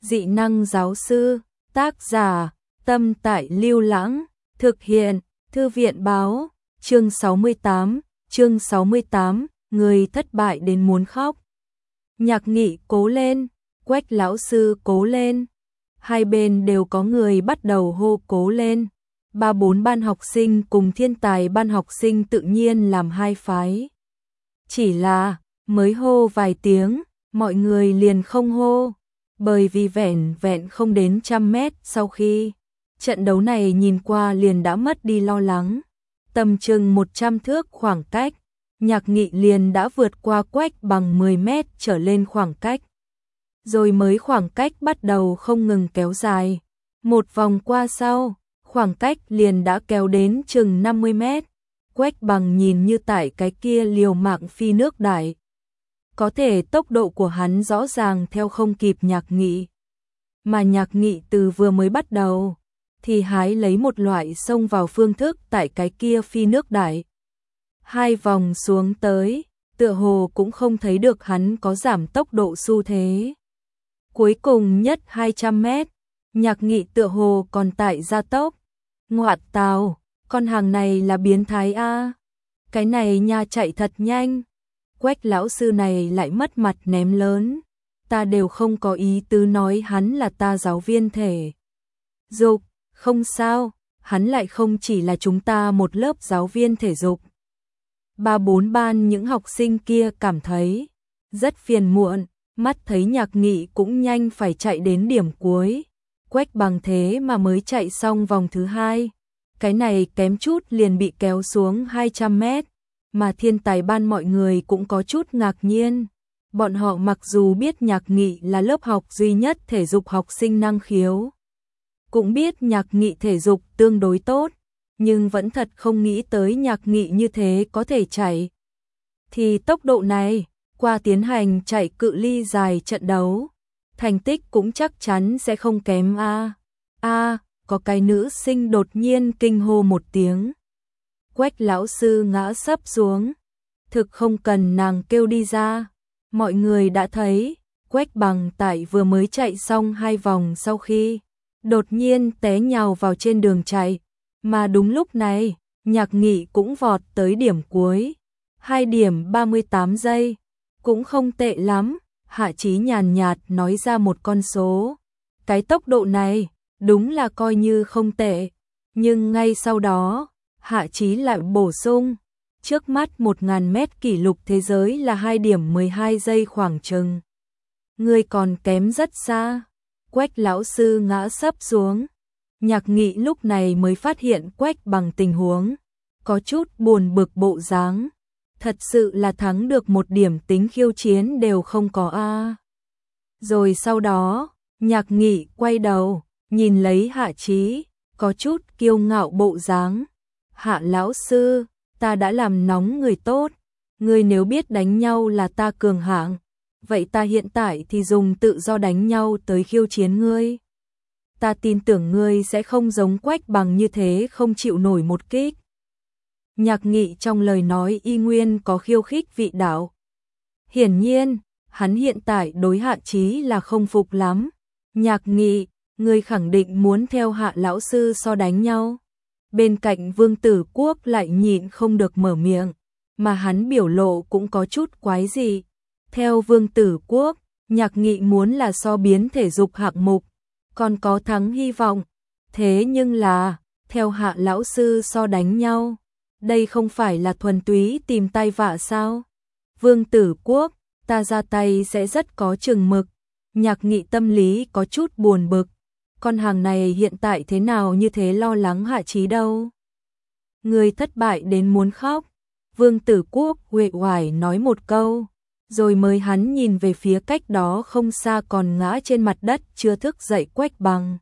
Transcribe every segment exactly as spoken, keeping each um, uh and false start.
Dị năng giáo sư, tác giả, Tâm Tại Lưu Lãng, thực hiện, Thư viện báo, chương sáu mươi tám, chương sáu mươi tám, người thất bại đến muốn khóc. Nhạc Nghị cố lên, Quách lão sư cố lên. Hai bên đều có người bắt đầu hô cố lên. Ba bốn ban học sinh cùng thiên tài ban học sinh tự nhiên làm hai phái. Chỉ là, mới hô vài tiếng, mọi người liền không hô. Bởi vì vẻn vẹn không đến trăm mét sau khi trận đấu này nhìn qua liền đã mất đi lo lắng. Tầm chừng một trăm thước khoảng cách, Nhạc Nghị liền đã vượt qua Quách Bằng mười mét trở lên khoảng cách. Rồi mới khoảng cách bắt đầu không ngừng kéo dài. Một vòng qua sau, khoảng cách liền đã kéo đến chừng năm mươi mét. Quách Bằng nhìn như tại cái kia liều mạng phi nước đại. Có thể tốc độ của hắn rõ ràng theo không kịp Nhạc Nghị. Mà Nhạc Nghị từ vừa mới bắt đầu, thì hái lấy một loại xông vào phương thức tại cái kia phi nước đại. Hai vòng xuống tới, tựa hồ cũng không thấy được hắn có giảm tốc độ xu thế. Cuối cùng nhất hai trăm mét, Nhạc Nghị tựa hồ còn tại gia tốc. Ngoạt tào, con hàng này là biến thái a. Cái này nha chạy thật nhanh. Quách lão sư này lại mất mặt ném lớn. Ta đều không có ý tứ nói hắn là ta giáo viên thể dục, không sao, hắn lại không chỉ là chúng ta một lớp giáo viên thể dục. Ba bốn ban những học sinh kia cảm thấy rất phiền muộn, mắt thấy Nhạc Nghị cũng nhanh phải chạy đến điểm cuối. Quách Bằng thế mà mới chạy xong vòng thứ hai. Cái này kém chút liền bị kéo xuống hai trăm mét. Mà thiên tài ban mọi người cũng có chút ngạc nhiên. Bọn họ mặc dù biết Nhạc Nghị là lớp học duy nhất thể dục học sinh năng khiếu, cũng biết Nhạc Nghị thể dục tương đối tốt, nhưng vẫn thật không nghĩ tới Nhạc Nghị như thế có thể chạy. Thì tốc độ này, qua tiến hành chạy cự ly dài trận đấu, thành tích cũng chắc chắn sẽ không kém a. A, có cái nữ sinh đột nhiên kinh hô một tiếng. Quách lão sư ngã sấp xuống. Thực không cần nàng kêu đi ra. Mọi người đã thấy, Quách Bằng tại vừa mới chạy xong hai vòng sau khi đột nhiên té nhào vào trên đường chạy. Mà đúng lúc này, Nhạc Nghị cũng vọt tới điểm cuối. hai điểm ba mươi tám giây. Cũng không tệ lắm. Hạ Chí nhàn nhạt nói ra một con số. Cái tốc độ này, đúng là coi như không tệ. Nhưng ngay sau đó, Hạ Chí lại bổ sung, trước mắt một nghìn mét kỷ lục thế giới là hai điểm mười hai giây khoảng chừng. Người còn kém rất xa. Quách lão sư ngã sấp xuống. Nhạc Nghị lúc này mới phát hiện Quách Bằng tình huống, có chút buồn bực bộ dáng. Thật sự là thắng được một điểm tính khiêu chiến đều không có a. Rồi sau đó, Nhạc Nghị quay đầu, nhìn lấy Hạ Chí, có chút kiêu ngạo bộ dáng. Hạ lão sư, ta đã làm nóng người tốt, ngươi nếu biết đánh nhau là ta cường hạng, vậy ta hiện tại thì dùng tự do đánh nhau tới khiêu chiến ngươi. Ta tin tưởng ngươi sẽ không giống Quách Bằng như thế không chịu nổi một kích. Nhạc Nghị trong lời nói y nguyên có khiêu khích vị đạo. Hiển nhiên, hắn hiện tại đối Hạ Chí là không phục lắm. Nhạc Nghị, ngươi khẳng định muốn theo Hạ lão sư so đánh nhau. Bên cạnh Vương Tử Quốc lại nhịn không được mở miệng, mà hắn biểu lộ cũng có chút quái dị. Theo Vương Tử Quốc, Nhạc Nghị muốn là so biến thể dục hạng mục, còn có thắng hy vọng. Thế nhưng là, theo Hạ lão sư so đánh nhau, đây không phải là thuần túy tìm tai vạ sao? Vương Tử Quốc, ta ra tay sẽ rất có chừng mực. Nhạc Nghị tâm lý có chút buồn bực. Con hàng này hiện tại thế nào như thế lo lắng Hạ Chí đâu. Người thất bại đến muốn khóc. Vương Tử Quốc uể oải nói một câu, rồi mới hắn nhìn về phía cách đó không xa còn ngã trên mặt đất chưa thức dậy Quách Bằng.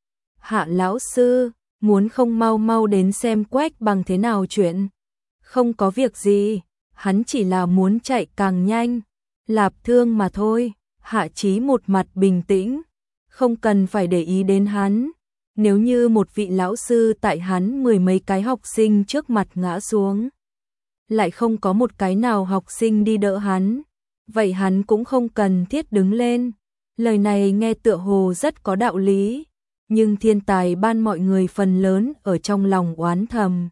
Hạ lão sư, muốn không mau mau đến xem Quách Bằng thế nào chuyện. Không có việc gì, hắn chỉ là muốn chạy càng nhanh, lạp thương mà thôi. Hạ Chí một mặt bình tĩnh, không cần phải để ý đến hắn. Nếu như một vị lão sư tại hắn mười mấy cái học sinh trước mặt ngã xuống, lại không có một cái nào học sinh đi đỡ hắn, vậy hắn cũng không cần thiết đứng lên. Lời này nghe tựa hồ rất có đạo lý, nhưng thiên tài ban mọi người phần lớn ở trong lòng oán thầm.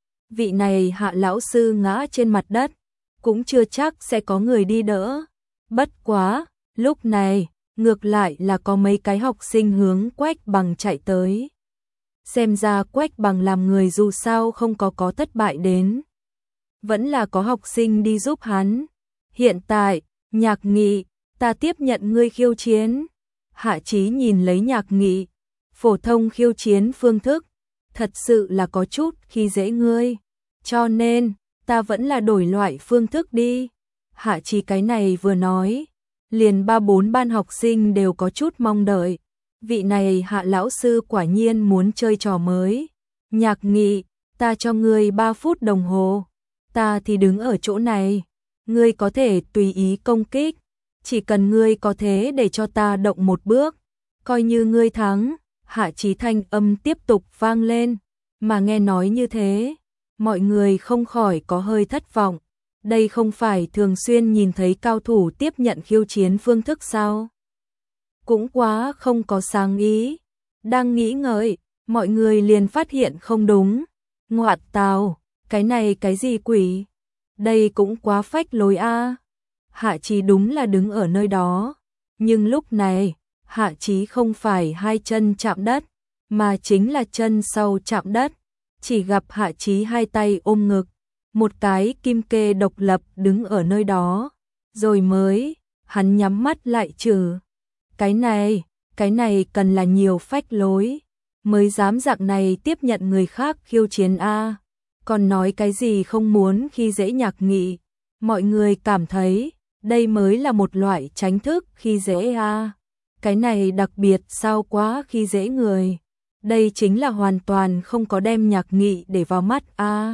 Vị này Hạ lão sư ngã trên mặt đất, cũng chưa chắc sẽ có người đi đỡ. Bất quá, lúc này, ngược lại là có mấy cái học sinh hướng Quách Bằng chạy tới. Xem ra Quách Bằng làm người dù sao không có có thất bại đến. Vẫn là có học sinh đi giúp hắn. Hiện tại, Nhạc Nghị, ta tiếp nhận ngươi khiêu chiến. Hạ Chí nhìn lấy Nhạc Nghị, phổ thông khiêu chiến phương thức, thật sự là có chút khi dễ ngươi. Cho nên, ta vẫn là đổi loại phương thức đi. Hạ Chí cái này vừa nói, liền ba bốn ban học sinh đều có chút mong đợi. Vị này Hạ lão sư quả nhiên muốn chơi trò mới. Nhạc Nghị, ta cho ngươi ba phút đồng hồ. Ta thì đứng ở chỗ này. Ngươi có thể tùy ý công kích. Chỉ cần ngươi có thế để cho ta động một bước. Coi như ngươi thắng. Hạ Chí thanh âm tiếp tục vang lên. Mà nghe nói như thế, mọi người không khỏi có hơi thất vọng. Đây không phải thường xuyên nhìn thấy cao thủ tiếp nhận khiêu chiến phương thức sao? Cũng quá không có sáng ý. Đang nghĩ ngợi, mọi người liền phát hiện không đúng. Ngoạt tào, cái này cái gì quỷ? Đây cũng quá phách lối a. Hạ Chí đúng là đứng ở nơi đó. Nhưng lúc này, Hạ Chí không phải hai chân chạm đất, mà chính là chân sau chạm đất. Chỉ gặp Hạ Chí hai tay ôm ngực, một cái kim kê độc lập đứng ở nơi đó. Rồi mới, hắn nhắm mắt lại trừ. Cái này, cái này cần là nhiều phách lối, mới dám dạng này tiếp nhận người khác khiêu chiến a. Còn nói cái gì không muốn khi dễ Nhạc Nghị. Mọi người cảm thấy, đây mới là một loại tránh thức khi dễ a. Cái này đặc biệt sao quá khi dễ người. Đây chính là hoàn toàn không có đem Nhạc Nghị để vào mắt a.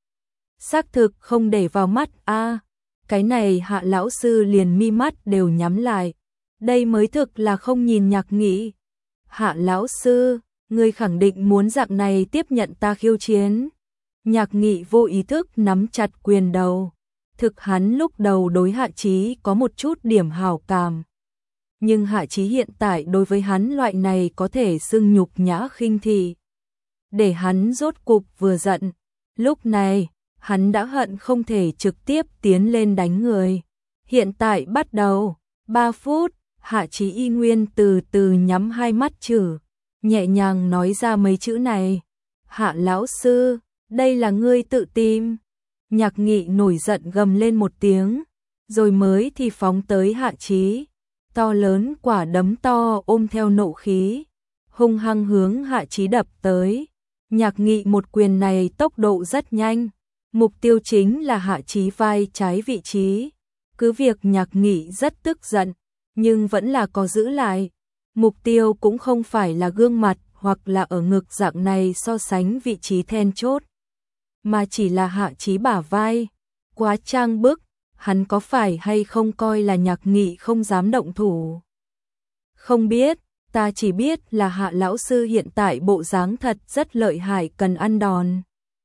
Xác thực không để vào mắt a. Cái này Hạ lão sư liền mi mắt đều nhắm lại. Đây mới thực là không nhìn Nhạc Nghị. Hạ lão sư, ngươi khẳng định muốn dạng này tiếp nhận ta khiêu chiến. Nhạc Nghị vô ý thức nắm chặt quyền đầu. Thực hắn lúc đầu đối Hạ Chí có một chút điểm hảo cảm. Nhưng Hạ Chí hiện tại đối với hắn loại này có thể xưng nhục nhã khinh thị. Để hắn rốt cục vừa giận. Lúc này, hắn đã hận không thể trực tiếp tiến lên đánh người. Hiện tại bắt đầu, ba phút, Hạ Chí y nguyên từ từ nhắm hai mắt chử, nhẹ nhàng nói ra mấy chữ này. Hạ lão sư, đây là ngươi tự tìm. Nhạc Nghị nổi giận gầm lên một tiếng, rồi mới thì phóng tới Hạ Chí. To lớn quả đấm to ôm theo nộ khí, hung hăng hướng Hạ Chí đập tới. Nhạc Nghị một quyền này tốc độ rất nhanh, mục tiêu chính là Hạ Chí vai trái vị trí. Cứ việc Nhạc Nghị rất tức giận, nhưng vẫn là có giữ lại. Mục tiêu cũng không phải là gương mặt hoặc là ở ngực dạng này so sánh vị trí then chốt, mà chỉ là Hạ Chí bả vai. Quá trang bức, hắn có phải hay không coi là Nhạc Nghị không dám động thủ? Không biết, ta chỉ biết là Hạ lão sư hiện tại bộ dáng thật rất lợi hại, cần ăn đòn.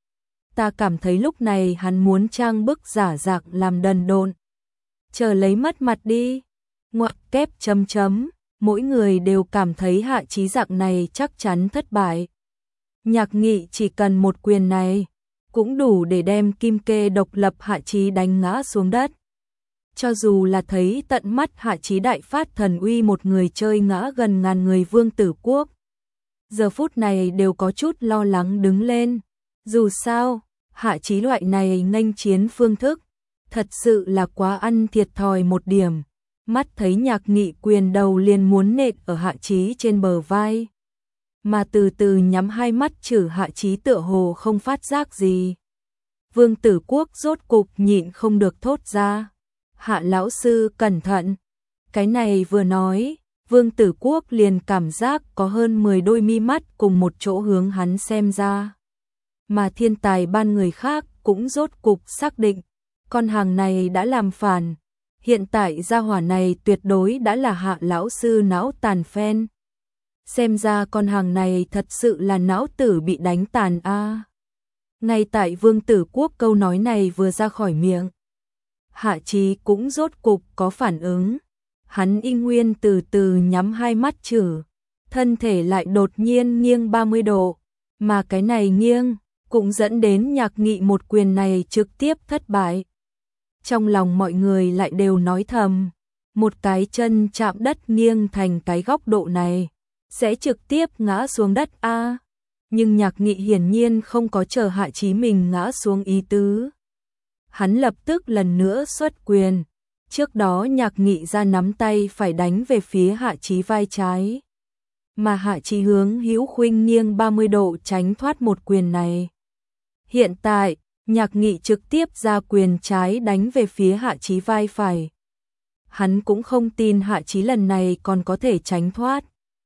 Ta cảm thấy lúc này hắn muốn trang bức giả dạng làm đần độn. Chờ lấy mất mặt đi. Ngoặc kép chấm chấm, mỗi người đều cảm thấy Hạ Chí dạng này chắc chắn thất bại. Nhạc Nghị chỉ cần một quyền này, cũng đủ để đem kim kê độc lập Hạ Chí đánh ngã xuống đất. Cho dù là thấy tận mắt Hạ Chí đại phát thần uy một người chơi ngã gần ngàn người Vương Tử Quốc, giờ phút này đều có chút lo lắng đứng lên. Dù sao, Hạ Chí loại này nghênh chiến phương thức, thật sự là quá ăn thiệt thòi một điểm. Mắt thấy Nhạc Nghị quyền đầu liền muốn nện ở Hạ Chí trên bờ vai, mà từ từ nhắm hai mắt chử Hạ Chí tựa hồ không phát giác gì. Vương Tử Quốc rốt cục nhịn không được thốt ra. Hạ lão sư cẩn thận. Cái này vừa nói, Vương Tử Quốc liền cảm giác có hơn mười đôi mi mắt cùng một chỗ hướng hắn xem ra. Mà thiên tài ban người khác cũng rốt cục xác định, con hàng này đã làm phản. Hiện tại gia hỏa này tuyệt đối đã là Hạ lão sư não tàn phen. Xem ra con hàng này thật sự là não tử bị đánh tàn a. À. Ngay tại Vương Tử Quốc câu nói này vừa ra khỏi miệng, Hạ Chí cũng rốt cục có phản ứng. Hắn y nguyên từ từ nhắm hai mắt chử, thân thể lại đột nhiên nghiêng ba mươi độ, mà cái này nghiêng cũng dẫn đến Nhạc Nghị một quyền này trực tiếp thất bại. Trong lòng mọi người lại đều nói thầm, một cái chân chạm đất nghiêng thành cái góc độ này, sẽ trực tiếp ngã xuống đất a. Nhưng Nhạc Nghị hiển nhiên không có chờ Hạ Chí mình ngã xuống ý tứ. Hắn lập tức lần nữa xuất quyền, trước đó Nhạc Nghị ra nắm tay phải đánh về phía Hạ Chí vai trái. Mà Hạ Chí hướng hữu khuynh nghiêng ba mươi độ tránh thoát một quyền này. Hiện tại, Nhạc Nghị trực tiếp ra quyền trái đánh về phía Hạ Chí vai phải. Hắn cũng không tin Hạ Chí lần này còn có thể tránh thoát.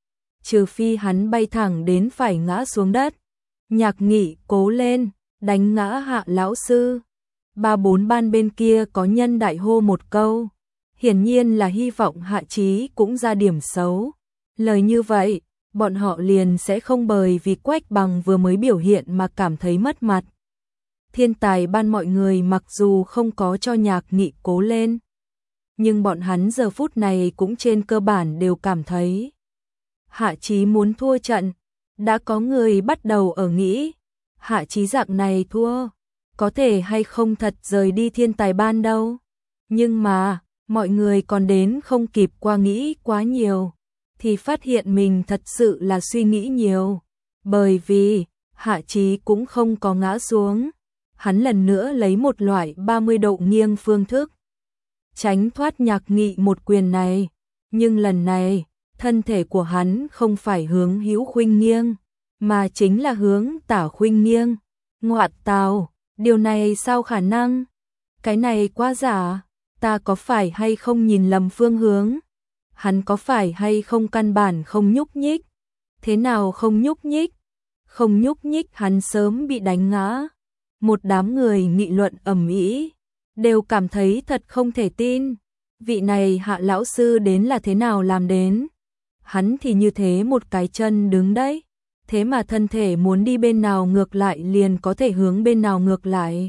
Trừ phi hắn bay thẳng đến phải ngã xuống đất. Nhạc Nghị cố lên, đánh ngã Hạ lão sư. Ba bốn ban bên kia có nhân đại hô một câu. Hiển nhiên là hy vọng Hạ Chí cũng ra điểm xấu. Lời như vậy, bọn họ liền sẽ không bởi vì Quách Bằng vừa mới biểu hiện mà cảm thấy mất mặt. Thiên tài ban mọi người mặc dù không có cho Nhạc Nghị cố lên, nhưng bọn hắn giờ phút này cũng trên cơ bản đều cảm thấy Hạ Chí muốn thua trận. Đã có người bắt đầu ở nghĩ, Hạ Chí dạng này thua, có thể hay không thật rời đi thiên tài ban đâu. Nhưng mà, mọi người còn đến không kịp qua nghĩ quá nhiều, thì phát hiện mình thật sự là suy nghĩ nhiều. Bởi vì, Hạ Chí cũng không có ngã xuống. Hắn lần nữa lấy một loại ba mươi độ nghiêng phương thức, tránh thoát Nhạc Nghị một quyền này. Nhưng lần này, thân thể của hắn không phải hướng hữu khuynh nghiêng, mà chính là hướng tả khuynh nghiêng. Ngoạn tào, điều này sao khả năng? Cái này quá giả, ta có phải hay không nhìn lầm phương hướng? Hắn có phải hay không căn bản không nhúc nhích? Thế nào không nhúc nhích? Không nhúc nhích hắn sớm bị đánh ngã. Một đám người nghị luận ầm ĩ, đều cảm thấy thật không thể tin. Vị này Hạ lão sư đến là thế nào làm đến? Hắn thì như thế một cái chân đứng đấy, thế mà thân thể muốn đi bên nào ngược lại liền có thể hướng bên nào ngược lại.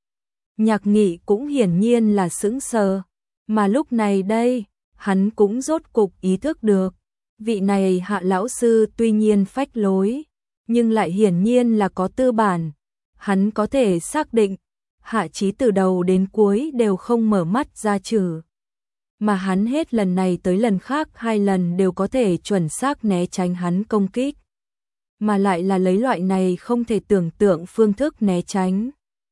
Nhạc Nghị cũng hiển nhiên là sững sờ, mà lúc này đây, hắn cũng rốt cục ý thức được. Vị này Hạ lão sư tuy nhiên phách lối, nhưng lại hiển nhiên là có tư bản. Hắn có thể xác định, Hạ Chí từ đầu đến cuối đều không mở mắt ra trừ. Mà hắn hết lần này tới lần khác hai lần đều có thể chuẩn xác né tránh hắn công kích. Mà lại là lấy loại này không thể tưởng tượng phương thức né tránh.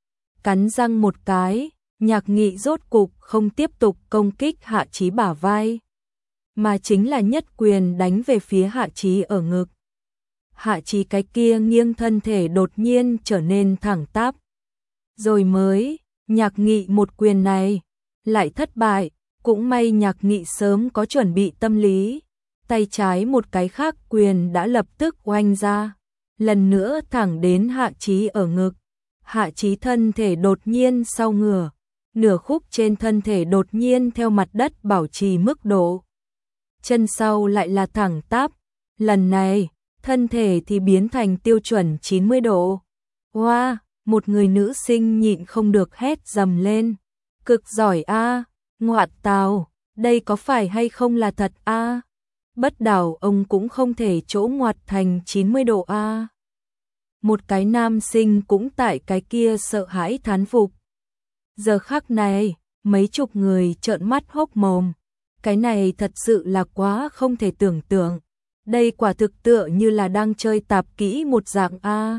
Cắn răng một cái, Nhạc Nghị rốt cục không tiếp tục công kích Hạ Chí bả vai, mà chính là nhất quyền đánh về phía Hạ Chí ở ngực. Hạ Chí cái kia nghiêng thân thể đột nhiên trở nên thẳng tắp. Rồi mới, Nhạc Nghị một quyền này lại thất bại, cũng may Nhạc Nghị sớm có chuẩn bị tâm lý. Tay trái một cái khác quyền đã lập tức oanh ra, lần nữa thẳng đến Hạ Chí ở ngực. Hạ Chí thân thể đột nhiên sau ngửa, nửa khúc trên thân thể đột nhiên theo mặt đất bảo trì mức độ. Chân sau lại là thẳng tắp, lần này, thân thể thì biến thành tiêu chuẩn chín mươi độ. Wow, một người nữ sinh nhịn không được hét dầm lên. Cực giỏi a, ngoạn tào, đây có phải hay không là thật a? Bất đảo ông cũng không thể chỗ ngoặt thành chín mươi độ a. Một cái nam sinh cũng tại cái kia sợ hãi thán phục. Giờ khắc này, mấy chục người trợn mắt hốc mồm. Cái này thật sự là quá không thể tưởng tượng. Đây quả thực tựa như là đang chơi tạp kỹ một dạng a.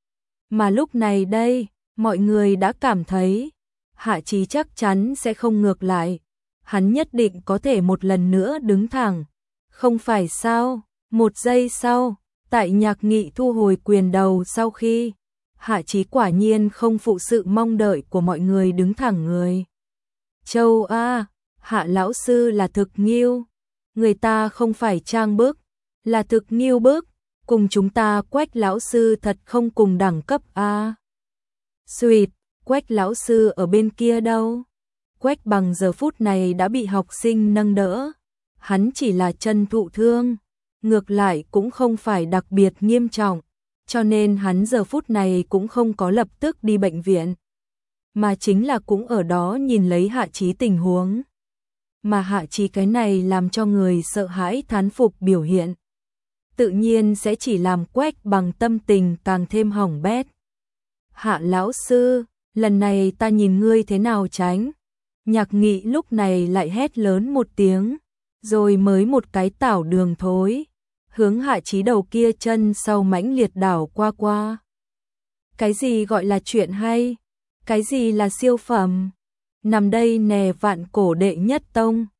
Mà lúc này đây, mọi người đã cảm thấy Hạ Chí chắc chắn sẽ không ngược lại. Hắn nhất định có thể một lần nữa đứng thẳng. Không phải sao? Một giây sau, tại Nhạc Nghị thu hồi quyền đầu sau khi Hạ Chí quả nhiên không phụ sự mong đợi của mọi người đứng thẳng người. Châu a, Hạ lão sư là thực nghiêu. Người ta không phải trang bức, là thực nghiêu bức. Cùng chúng ta Quách lão sư thật không cùng đẳng cấp a. Xuyệt, Quách lão sư ở bên kia đâu? Quách Bằng giờ phút này đã bị học sinh nâng đỡ. Hắn chỉ là chân thụ thương, ngược lại cũng không phải đặc biệt nghiêm trọng, cho nên hắn giờ phút này cũng không có lập tức đi bệnh viện, mà chính là cũng ở đó nhìn lấy Hạ Chí tình huống. mà Hạ Chí cái này làm cho người sợ hãi thán phục biểu hiện. Tự nhiên sẽ chỉ làm Quách Bằng tâm tình càng thêm hỏng bét. Hạ lão sư, lần này ta nhìn ngươi thế nào tránh? Nhạc Nghị lúc này lại hét lớn một tiếng, rồi mới một cái tảo đường thối, hướng Hạ Chí đầu kia chân sau mãnh liệt đảo qua qua. Cái gì gọi là chuyện hay? Cái gì là siêu phẩm? Nằm đây nè vạn cổ đệ nhất tông.